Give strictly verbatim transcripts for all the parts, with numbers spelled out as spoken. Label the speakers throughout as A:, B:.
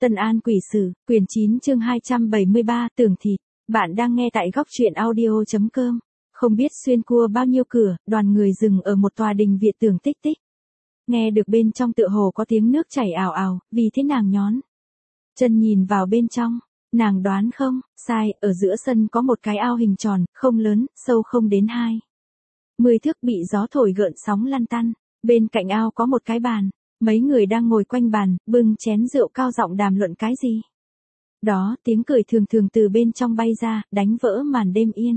A: Tân An Quỷ Sử, quyển chín chương hai trăm bảy mươi ba, Tường Thịt. Bạn đang nghe tại góc truyện audio chấm com. Không biết xuyên qua bao nhiêu cửa, đoàn người dừng ở một tòa đình viện tường tích tích. Nghe được bên trong tựa hồ có tiếng nước chảy ào ào, vì thế nàng nhón chân nhìn vào bên trong. Nàng đoán không, sai, ở giữa sân có một cái ao hình tròn, không lớn, sâu không đến hai mươi thước, bị gió thổi gợn sóng lăn tăn. Bên cạnh ao có một cái bàn. Mấy người đang ngồi quanh bàn, bưng chén rượu cao giọng đàm luận cái gì. Đó, tiếng cười thường thường từ bên trong bay ra, đánh vỡ màn đêm yên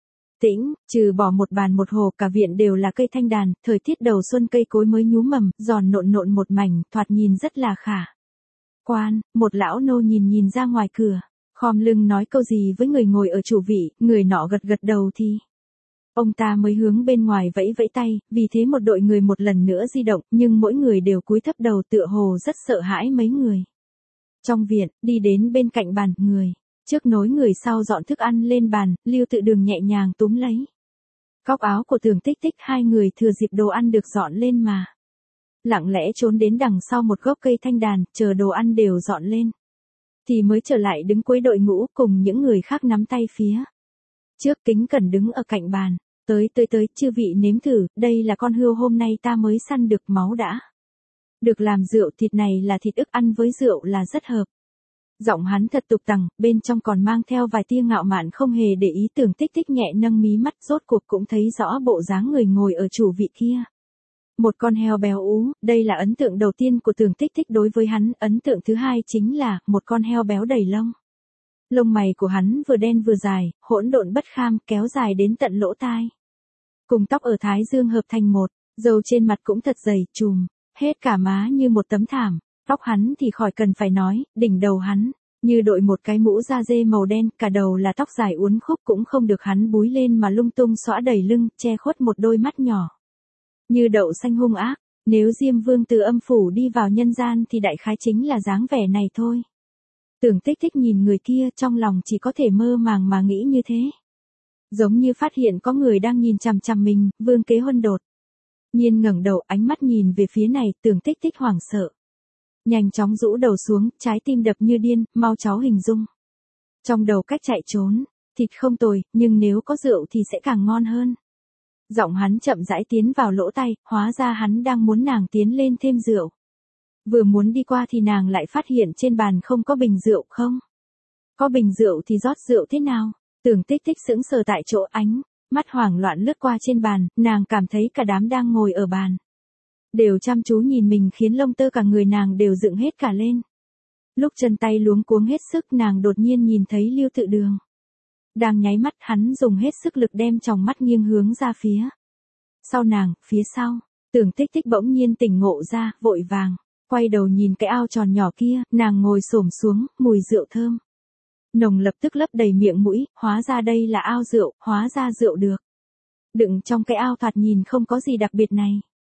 A: tĩnh, trừ bỏ một bàn một hồ, cả viện đều là cây thanh đàn, thời tiết đầu xuân cây cối mới nhú mầm, giòn nộn nộn một mảnh, thoạt nhìn rất là khả quan. Một lão nô nhìn nhìn ra ngoài cửa, khom lưng nói câu gì với người ngồi ở chủ vị, người nọ gật gật đầu thì ông ta mới hướng bên ngoài vẫy vẫy tay, vì thế một đội người một lần nữa di động, nhưng mỗi người đều cúi thấp đầu tựa hồ rất sợ hãi mấy người. Trong viện, đi đến bên cạnh bàn, người trước nối người sau dọn thức ăn lên bàn, Lưu Tự Đường nhẹ nhàng túm lấy góc áo của Tường Tích Tích, hai người thừa dịp đồ ăn được dọn lên mà lặng lẽ trốn đến đằng sau một gốc cây thanh đàn, chờ đồ ăn đều dọn lên thì mới trở lại đứng cuối đội ngũ, cùng những người khác nắm tay phía trước, kính cẩn đứng ở cạnh bàn. Tới tới tới, chư vị nếm thử, đây là con hươu hôm nay ta mới săn được, máu đã được làm rượu, thịt này là thịt ức, ăn với rượu là rất hợp. Giọng hắn thật tục tằng, bên trong còn mang theo vài tia ngạo mạn, không hề để ý. Tường Tích Tích nhẹ nâng mí mắt, rốt cuộc cũng thấy rõ bộ dáng người ngồi ở chủ vị kia. Một con heo béo ú, đây là ấn tượng đầu tiên của Tường Tích Tích đối với hắn, ấn tượng thứ hai chính là một con heo béo đầy lông. Lông mày của hắn vừa đen vừa dài, hỗn độn bất kham, kéo dài đến tận lỗ tai. Cùng tóc ở thái dương hợp thành một, râu trên mặt cũng thật dày, trùm hết cả má như một tấm thảm. Tóc hắn thì khỏi cần phải nói, đỉnh đầu hắn như đội một cái mũ da dê màu đen, cả đầu là tóc dài uốn khúc, cũng không được hắn búi lên mà lung tung xõa đầy lưng, che khuất một đôi mắt nhỏ như đậu xanh hung ác. Nếu Diêm Vương từ âm phủ đi vào nhân gian thì đại khái chính là dáng vẻ này thôi. Tường Tích Tích nhìn người kia, trong lòng chỉ có thể mơ màng mà nghĩ như thế. Giống như phát hiện có người đang nhìn chằm chằm mình, Vương Kế Huân đột nhiên ngẩng đầu, ánh mắt nhìn về phía này. Tường Tích Tích hoảng sợ, nhanh chóng rũ đầu xuống, trái tim đập như điên. Mau cháu hình dung trong đầu cách chạy trốn. Thịt không tồi, nhưng nếu có rượu thì sẽ càng ngon hơn. Giọng hắn chậm rãi tiến vào lỗ tai, hóa ra hắn đang muốn nàng tiến lên thêm rượu. Vừa muốn đi qua thì nàng lại phát hiện trên bàn không có bình rượu. Không có bình rượu thì rót rượu thế nào? Tường Tích Tích sững sờ tại chỗ, ánh mắt hoảng loạn lướt qua trên bàn, nàng cảm thấy cả đám đang ngồi ở bàn đều chăm chú nhìn mình, khiến lông tơ cả người nàng đều dựng hết cả lên. Lúc chân tay luống cuống hết sức, nàng đột nhiên nhìn thấy Lưu Tự Đường đang nháy mắt. Hắn dùng hết sức lực đem tròng mắt nghiêng hướng ra phía sau nàng, phía sau. Tường Tích Tích bỗng nhiên tỉnh ngộ ra, vội vàng quay đầu nhìn cái ao tròn nhỏ kia, nàng ngồi xổm xuống, mùi rượu thơm nồng lập tức lấp đầy miệng mũi. Hóa ra đây là ao rượu, hóa ra rượu được đựng trong cái ao thoạt nhìn không có gì đặc biệt này.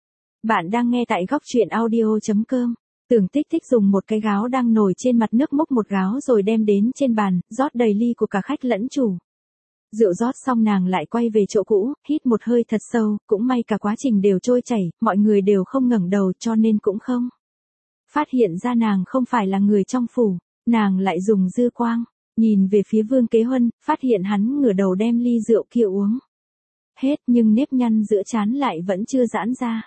A: Bạn đang nghe tại góc truyện audio chấm com. Tường Tích Tích dùng một cái gáo đang nổi trên mặt nước múc một gáo rồi đem đến trên bàn, rót đầy ly của cả khách lẫn chủ. Rượu rót xong, nàng lại quay về chỗ cũ, hít một hơi thật sâu, cũng may cả quá trình đều trôi chảy, mọi người đều không ngẩng đầu cho nên cũng không phát hiện ra nàng không phải là người trong phủ. Nàng lại dùng dư quang nhìn về phía Vương Kế Huân, phát hiện hắn ngửa đầu đem ly rượu kia uống hết, nhưng nếp nhăn giữa trán lại vẫn chưa giãn ra.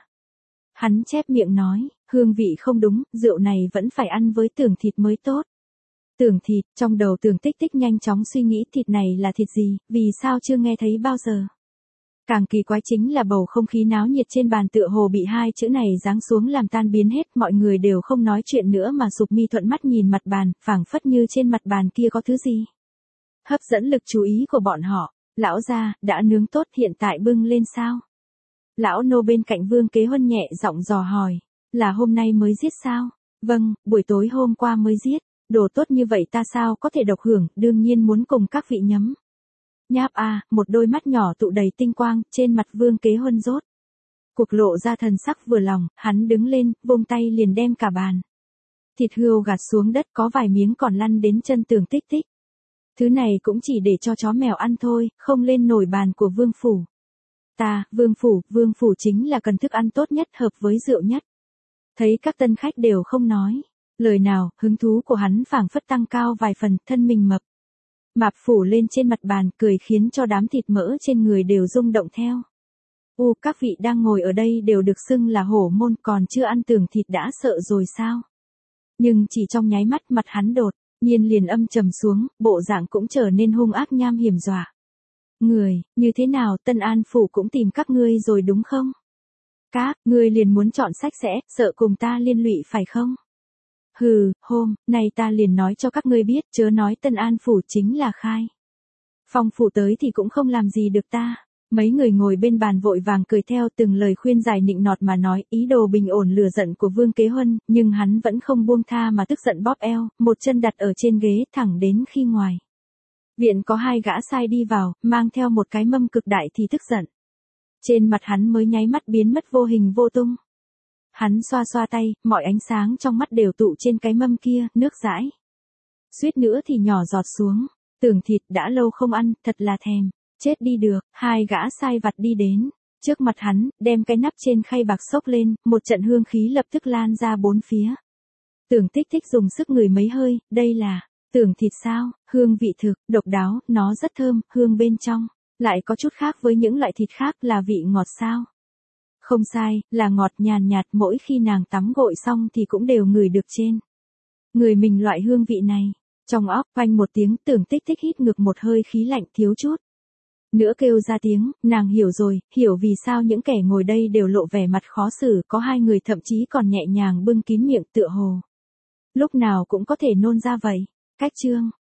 A: Hắn chép miệng nói, hương vị không đúng, rượu này vẫn phải ăn với tưởng thịt mới tốt. Tưởng thịt, trong đầu Tường Tích Tích nhanh chóng suy nghĩ, thịt này là thịt gì, vì sao chưa nghe thấy bao giờ. Càng kỳ quái chính là bầu không khí náo nhiệt trên bàn tựa hồ bị hai chữ này giáng xuống làm tan biến hết. Mọi người đều không nói chuyện nữa mà sụp mi thuận mắt nhìn mặt bàn, phảng phất như trên mặt bàn kia có thứ gì hấp dẫn lực chú ý của bọn họ. Lão gia, đã nướng tốt, hiện tại bưng lên sao? Lão nô bên cạnh Vương Kế Huân nhẹ giọng dò hỏi, là hôm nay mới giết sao? Vâng, buổi tối hôm qua mới giết. Đồ tốt như vậy ta sao có thể độc hưởng, đương nhiên muốn cùng các vị nhấm nháp a. À, một đôi mắt nhỏ tụ đầy tinh quang, trên mặt Vương Kế Huân rốt cuộc lộ ra thần sắc vừa lòng. Hắn đứng lên, vung tay liền đem cả bàn thịt hươu gạt xuống đất, có vài miếng còn lăn đến chân Tường Tích Tích. Thứ này cũng chỉ để cho chó mèo ăn thôi, không lên nổi bàn của vương phủ. Ta, vương phủ, vương phủ chính là cần thức ăn tốt nhất, hợp với rượu nhất. Thấy các tân khách đều không nói Lời nào, hứng thú của hắn phảng phất tăng cao vài phần, thân mình mập mạp phủ lên trên mặt bàn, cười khiến cho đám thịt mỡ trên người đều rung động theo. U, các vị đang ngồi ở đây đều được xưng là hổ môn, còn chưa ăn tưởng thịt đã sợ rồi sao? Nhưng chỉ trong nháy mắt mặt hắn đột nhiên liền âm trầm xuống, bộ dạng cũng trở nên hung ác nham hiểm dọa. Người, như thế nào, Tân An phủ cũng tìm các ngươi rồi đúng không? Các, ngươi liền muốn chọn sách sẽ, sợ cùng ta liên lụy phải không? Hừ, hôm nay ta liền nói cho các ngươi biết, chớ nói Tân An phủ chính là khai phong phủ tới thì cũng không làm gì được ta. Mấy người ngồi bên bàn vội vàng cười theo từng lời khuyên giải nịnh nọt mà nói, ý đồ bình ổn lửa giận của Vương Kế Huân, nhưng hắn vẫn không buông tha mà tức giận bóp eo, một chân đặt ở trên ghế thẳng đến khi ngoài viện có hai gã sai đi vào, mang theo một cái mâm cực đại thì tức giận. Trên mặt hắn mới nháy mắt biến mất vô hình vô tung. Hắn xoa xoa tay, mọi ánh sáng trong mắt đều tụ trên cái mâm kia, nước dãi suýt nữa thì nhỏ giọt xuống. Tưởng thịt đã lâu không ăn, thật là thèm. Chết đi được, hai gã sai vặt đi đến trước mặt hắn, đem cái nắp trên khay bạc xốc lên, một trận hương khí lập tức lan ra bốn phía. Tưởng Tích Tích dùng sức ngửi mấy hơi, đây là tưởng thịt sao? Hương vị thực độc đáo, nó rất thơm, hương bên trong lại có chút khác với những loại thịt khác, là vị ngọt sao? Không sai, là ngọt nhàn nhạt, mỗi khi nàng tắm gội xong thì cũng đều ngửi được trên người mình loại hương vị này. Trong óc phanh một tiếng, Tưởng Tích Tích hít ngược một hơi khí lạnh, thiếu chút nữa kêu ra tiếng. Nàng hiểu rồi, hiểu vì sao những kẻ ngồi đây đều lộ vẻ mặt khó xử, có hai người thậm chí còn nhẹ nhàng bưng kín miệng, tựa hồ lúc nào cũng có thể nôn ra vậy. Cách chương